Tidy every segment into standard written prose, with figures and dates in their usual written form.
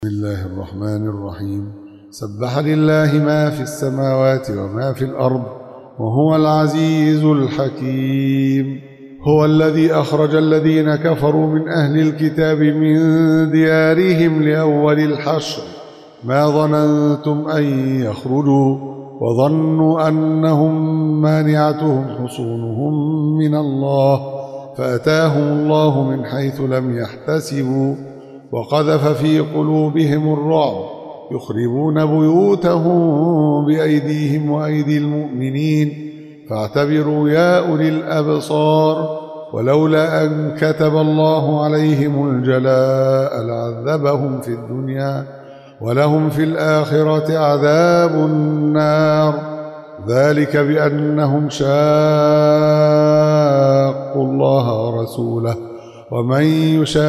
بسم الله الرحمن الرحيم. سبح لله ما في السماوات وما في الأرض وهو العزيز الحكيم. هو الذي أخرج الذين كفروا من أهل الكتاب من ديارهم لأول الحشر ما ظننتم أن يخرجوا وظنوا أنهم مانعتهم حصونهم من الله فأتاهم الله من حيث لم يحتسبوا وقذف في قلوبهم الرعب يخربون بيوتهم بأيديهم وأيدي المؤمنين فاعتبروا يا أولي الأبصار. ولولا أن كتب الله عليهم الجلاء لعذبهم في الدنيا ولهم في الآخرة عذاب النار ذلك بأنهم شاقوا الله ورسوله ومن يشاق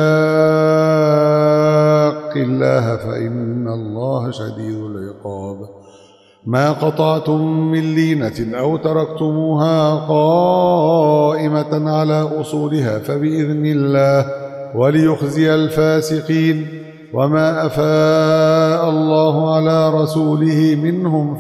الله فإن الله شديد العقاب. ما قطعتم من لينة أو تركتموها قائمة على أصولها فبإذن الله وليخزي الفاسقين. وما أفاء الله على رسوله منهم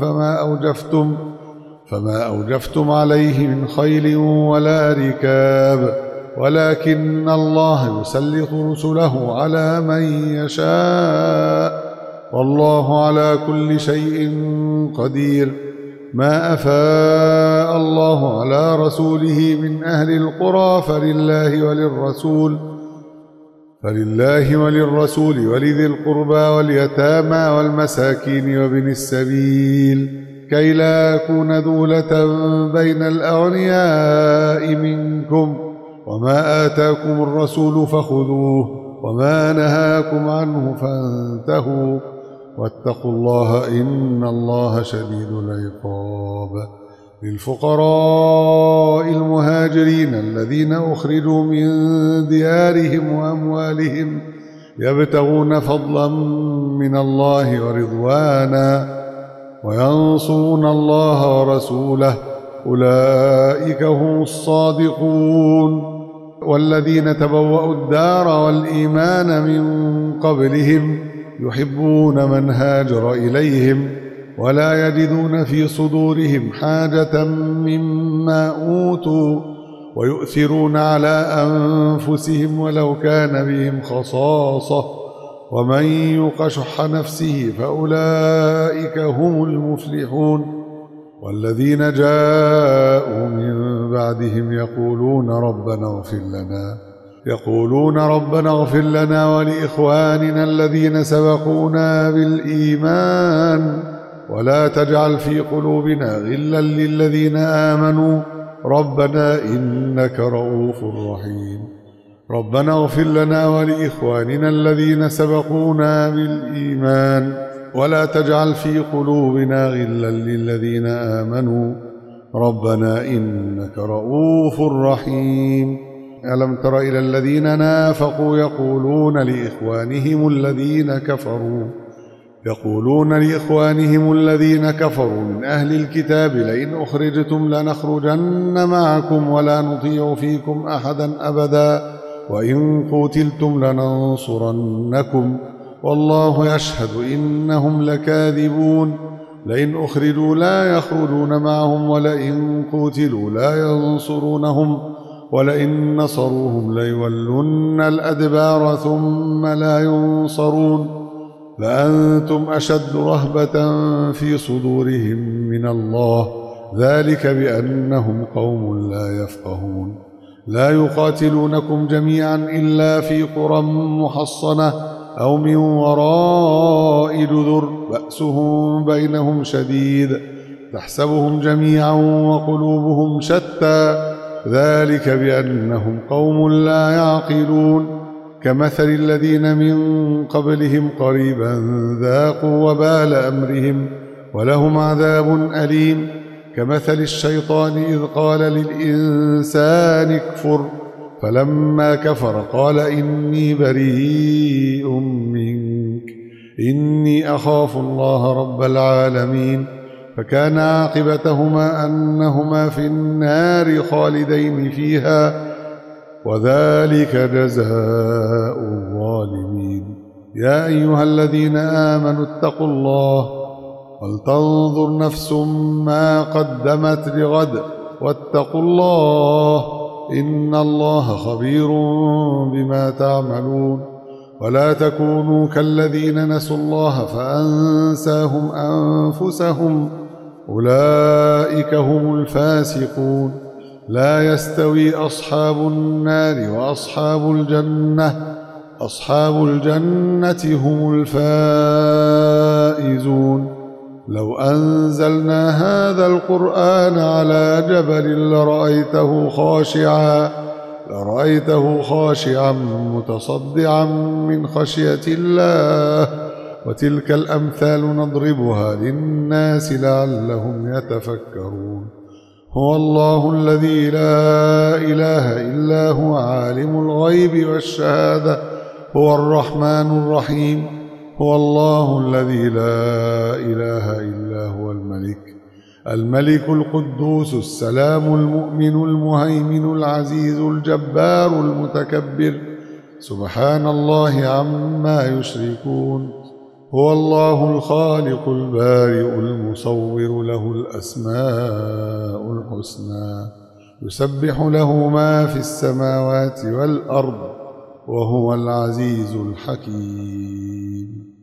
فما أوجفتم عليه من خيل ولا ركاب ولكن الله يسلط رسله على من يشاء والله على كل شيء قدير. ما أفاء الله على رسوله من أهل القرى فلله وللرسول ولذي القربى واليتامى والمساكين وابن السبيل كي لا يكون دولة بين الأغنياء منكم. وما آتاكم الرسول فخذوه وما نهاكم عنه فانتهوا واتقوا الله إن الله شديد العقاب. للفقراء المهاجرين الذين أخرجوا من ديارهم وأموالهم يبتغون فضلا من الله ورضوانا وينصرون الله ورسوله أولئك هم الصادقون. والذين تبوأوا الدار والإيمان من قبلهم يحبون من هاجر إليهم ولا يجدون في صدورهم حاجة مما أوتوا ويؤثرون على أنفسهم ولو كان بهم خصاصة ومن يوق شح نفسه فأولئك هم المفلحون. والذين جاءوا من بعدهم يقولون ربنا اغفر لنا ولإخواننا الذين سبقونا بالإيمان ولا تجعل في قلوبنا غلا للذين آمنوا ربنا إنك رؤوف رحيم. ربنا اغفر لنا ولإخواننا الذين سبقونا بالإيمان ولا تجعل في قلوبنا غلا للذين آمنوا ربنا إنك رؤوف رحيم. ألم تر إلى الذين نافقوا يقولون لإخوانهم الذين كفروا من أهل الكتاب لئن أخرجتم لنخرجن معكم ولا نطيع فيكم أحدا أبدا وإن قتلتم لننصرنكم والله يشهد إنهم لكاذبون. لئن أخرجوا لا يخرجون معهم ولئن قتلوا لا ينصرونهم ولئن نصروهم ليولن الأدبار ثم لا ينصرون لأنتم أشد رهبة في صدورهم من الله ذلك بأنهم قوم لا يفقهون. لا يقاتلونكم جميعا إلا في قرى محصنة أو من وراء جدر بأسهم بينهم شديد تحسبهم جميعا وقلوبهم شتى ذلك بأنهم قوم لا يعقلون. كمثل الذين من قبلهم قريبا ذاقوا وبال أمرهم ولهم عذاب أليم. كمثل الشيطان إذ قال للإنسان اكفر فلما كفر قال إني بريء منك إني أخاف الله رب العالمين. فكان عاقبتهما أنهما في النار خالدين فيها وذلك جزاء الظالمين. يا أيها الذين آمنوا اتقوا الله ولتنظر نفس ما قدمت لغد واتقوا الله إن الله خبير بما تعملون ولا تكونوا كالذين نسوا الله فأنساهم أنفسهم أولئك هم الفاسقون لا يستوي أصحاب النار وأصحاب الجنة أصحاب الجنة هم الفائزون لو أنزلنا هذا القرآن على جبل لرأيته خاشعا متصدعا من خشية الله وتلك الأمثال نضربها للناس لعلهم يتفكرون هو الله الذي لا إله إلا هو عالم الغيب والشهادة هو الرحمن الرحيم هو الله الذي لا إله إلا هو الملك القدوس السلام المؤمن المهيمن العزيز الجبار المتكبر سبحان الله عما يشركون هو الله الخالق البارئ المصور له الأسماء الحسنى يسبح له ما في السماوات والأرض وهو العزيز الحكيم